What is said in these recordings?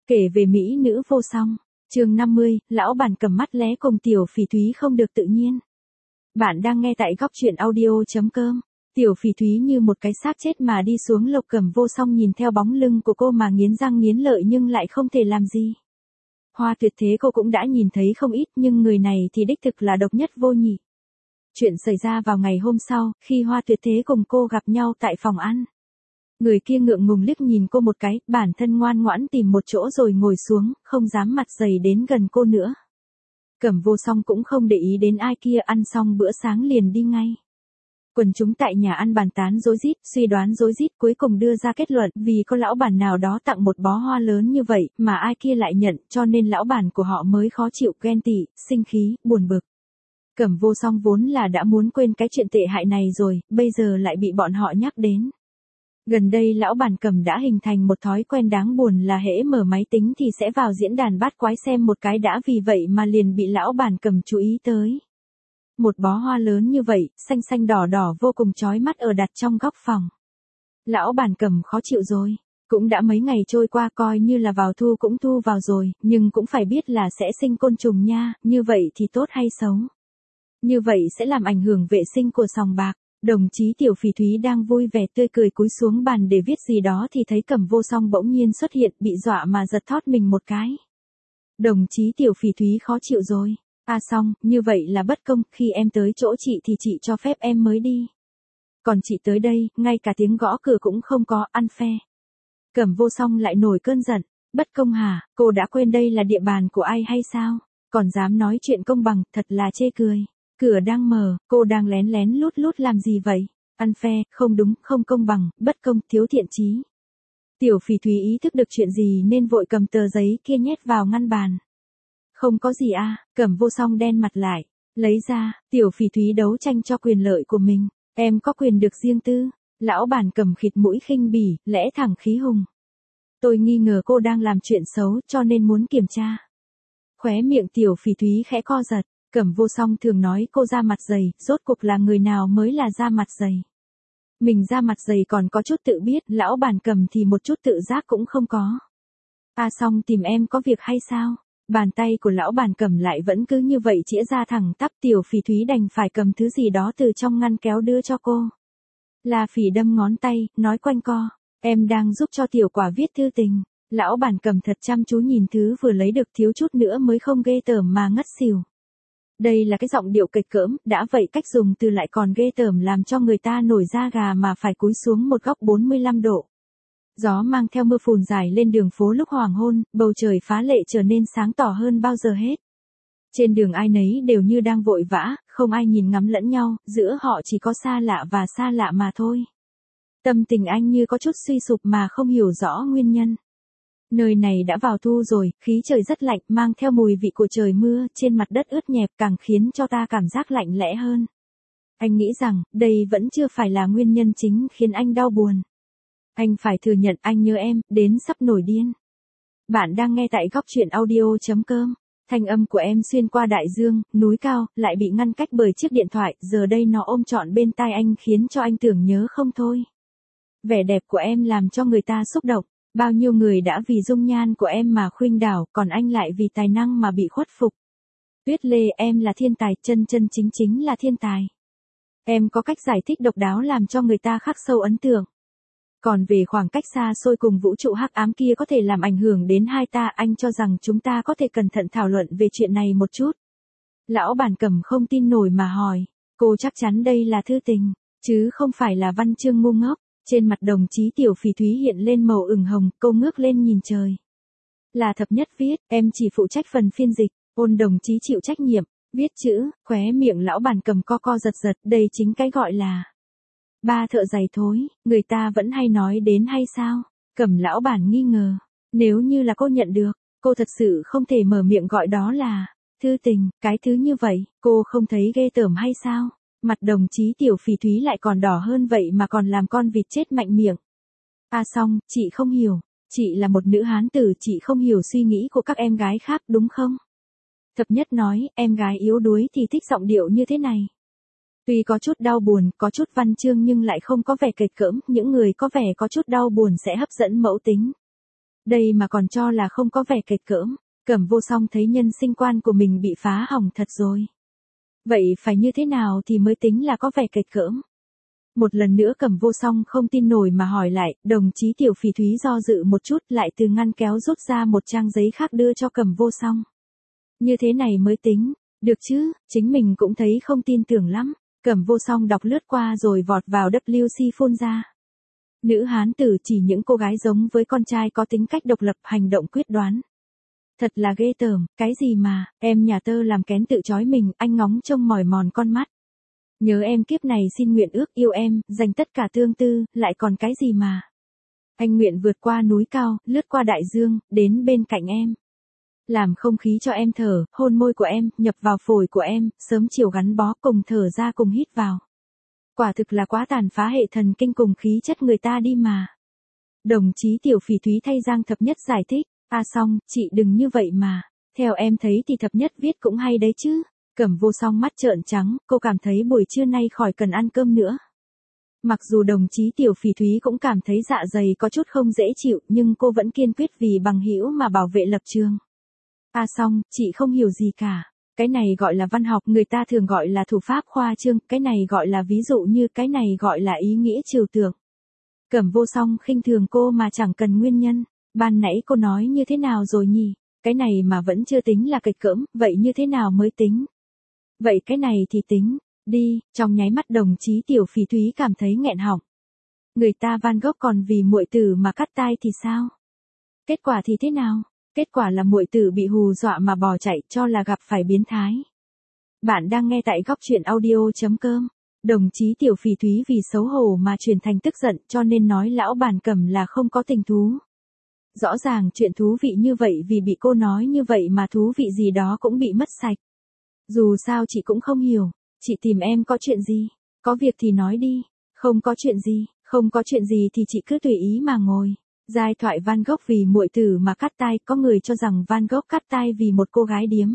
Kể về mỹ nữ vô song. Chương 50, lão bản cầm mắt lé cùng Tiểu Phỉ Thúy không được tự nhiên. Bạn đang nghe tại góc truyện audio.com. Tiểu Phỉ Thúy như một cái xác chết mà đi xuống Lộc Cẩm Vô Song nhìn theo bóng lưng của cô mà nghiến răng nghiến lợi nhưng lại không thể làm gì. Hoa Tuyệt Thế cô cũng đã nhìn thấy không ít nhưng người này thì đích thực là độc nhất vô nhị. Chuyện xảy ra vào ngày hôm sau, khi Hoa Tuyệt Thế cùng cô gặp nhau tại phòng ăn. Người kia ngượng ngùng liếc nhìn cô một cái, bản thân ngoan ngoãn tìm một chỗ rồi ngồi xuống, không dám mặt dày đến gần cô nữa. Cẩm Vô Song cũng không để ý đến ai kia, ăn xong bữa sáng liền đi ngay. Quần chúng tại nhà ăn bàn tán rối rít, suy đoán rối rít, cuối cùng đưa ra kết luận vì có lão bản nào đó tặng một bó hoa lớn như vậy mà ai kia lại nhận, cho nên lão bản của họ mới khó chịu, ghen tị, sinh khí, buồn bực. Cẩm Vô Song vốn là đã muốn quên cái chuyện tệ hại này rồi, bây giờ lại bị bọn họ nhắc đến. Gần đây lão bản Cẩm đã hình thành một thói quen đáng buồn là hễ mở máy tính thì sẽ vào diễn đàn bát quái xem một cái đã, vì vậy mà liền bị lão bản Cẩm chú ý tới. Một bó hoa lớn như vậy, xanh xanh đỏ đỏ vô cùng chói mắt ở đặt trong góc phòng. Lão bản Cẩm khó chịu rồi, cũng đã mấy ngày trôi qua, coi như là vào thu cũng thu vào rồi, nhưng cũng phải biết là sẽ sinh côn trùng nha, như vậy thì tốt hay xấu? Như vậy sẽ làm ảnh hưởng vệ sinh của sòng bạc. Đồng chí Tiểu Phỉ Thúy đang vui vẻ tươi cười cúi xuống bàn để viết gì đó thì thấy Cẩm Vô Song bỗng nhiên xuất hiện, bị dọa mà giật thót mình một cái. Đồng chí Tiểu Phỉ Thúy khó chịu rồi. Xong, như vậy là bất công, khi em tới chỗ chị thì chị cho phép em mới đi. Còn chị tới đây, ngay cả tiếng gõ cửa cũng không có, ăn phe. Cẩm Vô Song lại nổi cơn giận. Bất công hả, cô đã quên đây là địa bàn của ai hay sao? Còn dám nói chuyện công bằng, thật là chê cười. Cửa đang mở, cô đang lén lén lút lút làm gì vậy? Ăn phe, không đúng, không công bằng, bất công, thiếu thiện chí. Tiểu Phỉ Thúy ý thức được chuyện gì nên vội cầm tờ giấy kia nhét vào ngăn bàn. Không có gì Cẩm Vô Song đen mặt lại, lấy ra, Tiểu Phỉ Thúy đấu tranh cho quyền lợi của mình. Em có quyền được riêng tư. Lão bản Cẩm khịt mũi khinh bỉ, lẽ thẳng khí hùng. Tôi nghi ngờ cô đang làm chuyện xấu cho nên muốn kiểm tra. Khóe miệng Tiểu Phỉ Thúy khẽ co giật. Cẩm Vô Song thường nói cô da mặt dày, rốt cuộc là người nào mới là da mặt dày. Mình da mặt dày còn có chút tự biết, lão bản Cẩm thì một chút tự giác cũng không có. Xong tìm em có việc hay sao? Bàn tay của lão bản Cẩm lại vẫn cứ như vậy chĩa ra thẳng tắp, Tiểu Phỉ Thúy đành phải cầm thứ gì đó từ trong ngăn kéo đưa cho cô. La Phỉ đâm ngón tay, nói quanh co, em đang giúp cho Tiểu Quả viết thư tình. Lão bản Cẩm thật chăm chú nhìn thứ vừa lấy được, thiếu chút nữa mới không ghê tởm mà ngất xỉu. Đây là cái giọng điệu kịch cỡm, đã vậy cách dùng từ lại còn ghê tởm làm cho người ta nổi da gà mà phải cúi xuống một góc 45 độ. Gió mang theo mưa phùn dài lên đường phố lúc hoàng hôn, bầu trời phá lệ trở nên sáng tỏ hơn bao giờ hết. Trên đường ai nấy đều như đang vội vã, không ai nhìn ngắm lẫn nhau, giữa họ chỉ có xa lạ và xa lạ mà thôi. Tâm tình anh như có chút suy sụp mà không hiểu rõ nguyên nhân. Nơi này đã vào thu rồi, khí trời rất lạnh, mang theo mùi vị của trời mưa, trên mặt đất ướt nhẹp càng khiến cho ta cảm giác lạnh lẽo hơn. Anh nghĩ rằng, đây vẫn chưa phải là nguyên nhân chính khiến anh đau buồn. Anh phải thừa nhận anh nhớ em, đến sắp nổi điên. Bạn đang nghe tại góc truyện audio.com. Thanh âm của em xuyên qua đại dương, núi cao, lại bị ngăn cách bởi chiếc điện thoại, giờ đây nó ôm trọn bên tai anh khiến cho anh tưởng nhớ không thôi. Vẻ đẹp của em làm cho người ta xúc động. Bao nhiêu người đã vì dung nhan của em mà khuynh đảo, còn anh lại vì tài năng mà bị khuất phục. Tuyết Lê, em là thiên tài, chân chân chính chính là thiên tài. Em có cách giải thích độc đáo làm cho người ta khắc sâu ấn tượng. Còn về khoảng cách xa xôi cùng vũ trụ hắc ám kia có thể làm ảnh hưởng đến hai ta, anh cho rằng chúng ta có thể cẩn thận thảo luận về chuyện này một chút. Lão bản Cẩm không tin nổi mà hỏi, cô chắc chắn đây là thư tình, chứ không phải là văn chương ngu ngốc. Trên mặt đồng chí Tiểu Phỉ Thúy hiện lên màu ửng hồng, cô ngước lên nhìn trời. Là thập nhất viết, em chỉ phụ trách phần phiên dịch, Ôn đồng chí chịu trách nhiệm, viết chữ, khóe miệng lão bản Cẩm co co giật giật, đây chính cái gọi là ba thợ giày thối, người ta vẫn hay nói đến hay sao? Cẩm lão bản nghi ngờ, nếu như là cô nhận được, cô thật sự không thể mở miệng gọi đó là thư tình, cái thứ như vậy, cô không thấy ghê tởm hay sao? Mặt đồng chí Tiểu Phỉ Thúy lại còn đỏ hơn vậy mà còn làm con vịt chết mạnh miệng. Xong, chị không hiểu, chị là một nữ hán tử, chị không hiểu suy nghĩ của các em gái khác đúng không? Thập nhất nói, em gái yếu đuối thì thích giọng điệu như thế này. Tuy có chút đau buồn, có chút văn chương nhưng lại không có vẻ kịch cỡm, những người có vẻ có chút đau buồn sẽ hấp dẫn mẫu tính. Đây mà còn cho là không có vẻ kệch cỡm. Cẩm Vô Song thấy nhân sinh quan của mình bị phá hỏng thật rồi. Vậy phải như thế nào thì mới tính là có vẻ kệch cỡm? Một lần nữa Cẩm Vô Song không tin nổi mà hỏi lại, đồng chí Tiểu Phỉ Thúy do dự một chút lại từ ngăn kéo rút ra một trang giấy khác đưa cho Cẩm Vô Song. Như thế này mới tính, được chứ, chính mình cũng thấy không tin tưởng lắm. Cẩm Vô Song đọc lướt qua rồi vọt vào WC phun ra. Nữ hán tử chỉ những cô gái giống với con trai có tính cách độc lập, hành động quyết đoán. Thật là ghê tởm, cái gì mà, em nhà tơ làm kén tự chói mình, anh ngóng trông mỏi mòn con mắt. Nhớ em kiếp này xin nguyện ước yêu em, dành tất cả tương tư, lại còn cái gì mà. Anh nguyện vượt qua núi cao, lướt qua đại dương, đến bên cạnh em. Làm không khí cho em thở, hôn môi của em, nhập vào phổi của em, sớm chiều gắn bó cùng thở ra cùng hít vào. Quả thực là quá tàn phá hệ thần kinh cùng khí chất người ta đi mà. Đồng chí Tiểu Phỉ Thúy thay Giang Thập Nhất giải thích, Song, chị đừng như vậy mà. Theo em thấy thì Thập Nhất viết cũng hay đấy chứ. Cẩm Vô Song mắt trợn trắng, cô cảm thấy buổi trưa nay khỏi cần ăn cơm nữa. Mặc dù đồng chí Tiểu Phỉ Thúy cũng cảm thấy dạ dày có chút không dễ chịu, nhưng cô vẫn kiên quyết vì bằng hữu mà bảo vệ lập trường. Song, chị không hiểu gì cả. Cái này gọi là văn học, người ta thường gọi là thủ pháp khoa trương, cái này gọi là ví dụ như, cái này gọi là ý nghĩa trừu tượng. Cẩm Vô Song khinh thường cô mà chẳng cần nguyên nhân. Ban nãy cô nói như thế nào rồi nhỉ? Cái này mà vẫn chưa tính là kịch cỡm, vậy như thế nào mới tính? Vậy cái này thì tính, đi, trong nháy mắt đồng chí Tiểu Phỉ Thúy cảm thấy nghẹn họng. Người ta Van Gogh còn vì muội tử mà cắt tai thì sao? Kết quả thì thế nào? Kết quả là muội tử bị hù dọa mà bỏ chạy, cho là gặp phải biến thái. Bạn đang nghe tại goctruyện.audio.com. Đồng chí Tiểu Phỉ Thúy vì xấu hổ mà chuyển thành tức giận, cho nên nói lão bản Cẩm là không có tình thú. Rõ ràng chuyện thú vị như vậy vì bị cô nói như vậy mà thú vị gì đó cũng bị mất sạch. Dù sao chị cũng không hiểu, chị tìm em có chuyện gì? Có việc thì nói đi, không có chuyện gì, không có chuyện gì thì chị cứ tùy ý mà ngồi. Giai thoại Van Gogh vì muội tử mà cắt tai, có người cho rằng Van Gogh cắt tai vì một cô gái điếm.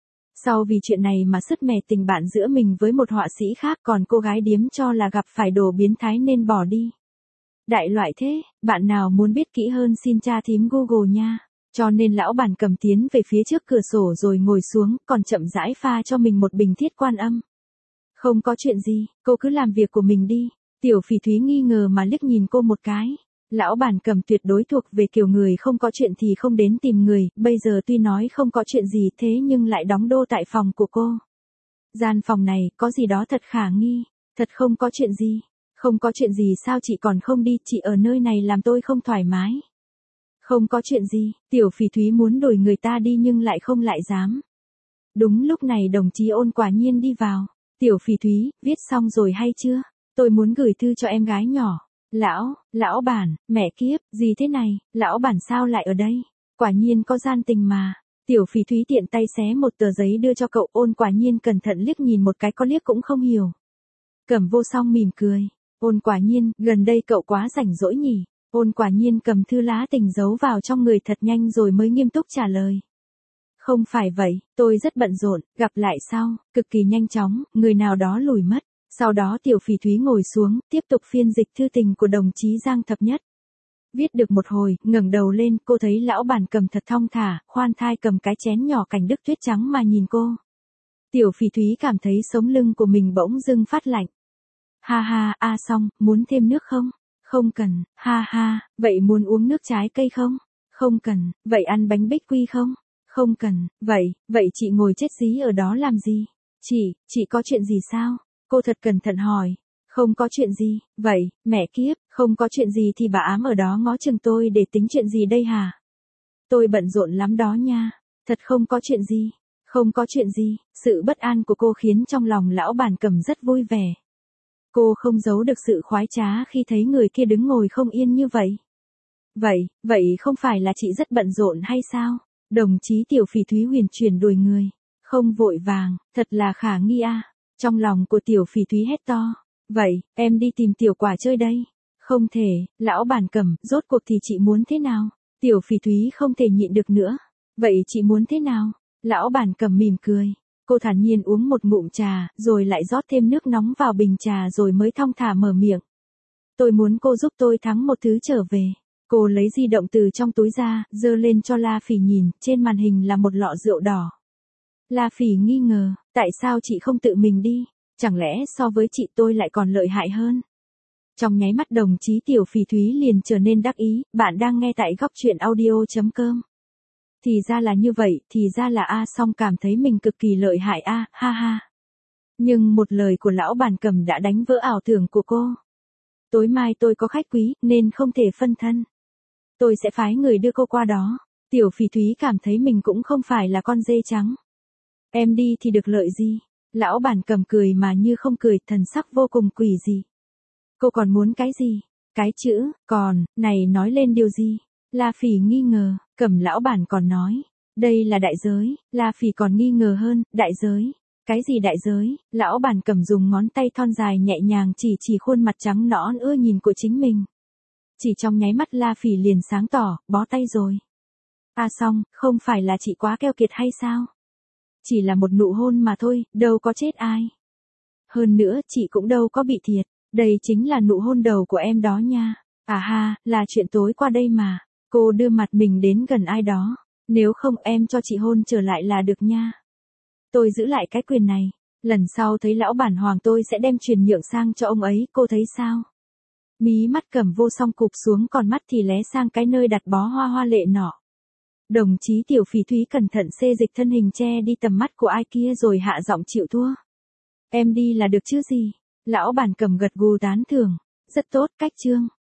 Sau vì chuyện này mà sứt mẻ tình bạn giữa mình với một họa sĩ khác, còn cô gái điếm cho là gặp phải đồ biến thái nên bỏ đi. Đại loại thế, bạn nào muốn biết kỹ hơn xin tra thím Google nha. Cho nên lão bản Cẩm tiến về phía trước cửa sổ rồi ngồi xuống, còn chậm rãi pha cho mình một bình Thiết Quan Âm. Không có chuyện gì, cô cứ làm việc của mình đi. Tiểu Phỉ Thúy nghi ngờ mà liếc nhìn cô một cái. Lão bản Cẩm tuyệt đối thuộc về kiểu người không có chuyện thì không đến tìm người, bây giờ tuy nói không có chuyện gì thế nhưng lại đóng đô tại phòng của cô. Gian phòng này, có gì đó thật khả nghi, thật không có chuyện gì. Không có chuyện gì sao chị còn không đi, chị ở nơi này làm tôi không thoải mái. Không có chuyện gì, Tiểu Phỉ Thúy muốn đuổi người ta đi nhưng lại không lại dám. Đúng lúc này đồng chí Ôn quả nhiên đi vào. Tiểu Phỉ Thúy, viết xong rồi hay chưa? Tôi muốn gửi thư cho em gái nhỏ. Lão bản, mẹ kiếp, gì thế này, lão bản sao lại ở đây? Quả nhiên có gian tình mà. Tiểu Phỉ Thúy tiện tay xé một tờ giấy đưa cho cậu, Ôn quả nhiên cẩn thận liếc nhìn một cái, có liếc cũng không hiểu. Cẩm Vô Song mỉm cười. Ôn quả nhiên, gần đây cậu quá rảnh rỗi nhỉ? Ôn quả nhiên cầm thư lá tình giấu vào trong người thật nhanh rồi mới nghiêm túc trả lời. Không phải vậy, tôi rất bận rộn, gặp lại sau, cực kỳ nhanh chóng, người nào đó lùi mất. Sau đó Tiểu Phỉ Thúy ngồi xuống, tiếp tục phiên dịch thư tình của đồng chí Giang Thập Nhất. Viết được một hồi, ngẩng đầu lên, cô thấy lão bản Cẩm thật thong thả, khoan thai cầm cái chén nhỏ cảnh đức tuyết trắng mà nhìn cô. Tiểu Phỉ Thúy cảm thấy sống lưng của mình bỗng dưng phát lạnh. Ha ha, Song, muốn thêm nước không? Không cần, ha ha, vậy muốn uống nước trái cây không? Không cần, vậy ăn bánh bích quy không? Không cần, vậy chị ngồi chết dí ở đó làm gì? Chị có chuyện gì sao? Cô thật cẩn thận hỏi. Không có chuyện gì, vậy, mẹ kiếp, không có chuyện gì thì bà ám ở đó ngó chừng tôi để tính chuyện gì đây hả? Tôi bận rộn lắm đó nha, thật không có chuyện gì, không có chuyện gì, sự bất an của cô khiến trong lòng lão bản Cẩm rất vui vẻ. Cô không giấu được sự khoái trá khi thấy người kia đứng ngồi không yên như vậy. Vậy không phải là chị rất bận rộn hay sao? Đồng chí Tiểu Phỉ Thúy huyền chuyển đuổi người. Không vội vàng, thật là khả nghi a. Trong lòng của Tiểu Phỉ Thúy hét to. Vậy, em đi tìm Tiểu Quả chơi đây. Không thể, lão bản Cẩm, rốt cuộc thì chị muốn thế nào? Tiểu Phỉ Thúy không thể nhịn được nữa. Vậy chị muốn thế nào? Lão bản Cẩm mỉm cười. Cô thản nhiên uống một ngụm trà, rồi lại rót thêm nước nóng vào bình trà rồi mới thong thả mở miệng. Tôi muốn cô giúp tôi thắng một thứ trở về. Cô lấy di động từ trong túi ra, giơ lên cho La Phỉ nhìn, trên màn hình là một lọ rượu đỏ. La Phỉ nghi ngờ, tại sao chị không tự mình đi, chẳng lẽ so với chị tôi lại còn lợi hại hơn? Trong nháy mắt đồng chí Tiểu Phỉ Thúy liền trở nên đắc ý, bạn đang nghe tại góc truyện audio.com. Thì ra là như vậy, thì ra là Song cảm thấy mình cực kỳ lợi hại ha ha. Nhưng một lời của lão bản cầm đã đánh vỡ ảo tưởng của cô. Tối mai tôi có khách quý, nên không thể phân thân. Tôi sẽ phái người đưa cô qua đó. Tiểu Phỉ Thúy cảm thấy mình cũng không phải là con dê trắng. Em đi thì được lợi gì? Lão bản cầm cười mà như không cười, thần sắc vô cùng quỷ dị. Cô còn muốn cái gì? Cái chữ, còn, này nói lên điều gì? La Phỉ nghi ngờ, Cầm lão bản còn nói. Đây là đại giới, La Phỉ còn nghi ngờ hơn, đại giới. Cái gì đại giới? Lão bản Cầm dùng ngón tay thon dài nhẹ nhàng chỉ khuôn mặt trắng nõn ưa nhìn của chính mình. Chỉ trong nháy mắt La Phỉ liền sáng tỏ, bó tay rồi. Song, không phải là chị quá keo kiệt hay sao? Chỉ là một nụ hôn mà thôi, đâu có chết ai. Hơn nữa chị cũng đâu có bị thiệt, đây chính là nụ hôn đầu của em đó nha. Là chuyện tối qua đây mà. Cô đưa mặt mình đến gần ai đó. Nếu không em cho chị hôn trở lại là được nha. Tôi giữ lại cái quyền này. Lần sau thấy lão bản Hoàng tôi sẽ đem truyền nhượng sang cho ông ấy, cô thấy sao? Mí mắt Cầm vô song cụp xuống, còn mắt thì lé sang cái nơi đặt bó hoa lệ nọ. Đồng chí Tiểu Phỉ Thúy cẩn thận xê dịch thân hình che đi tầm mắt của ai kia rồi hạ giọng chịu thua. Em đi là được chứ gì? Lão bản Cầm gật gù tán thưởng. Rất tốt, cách chương.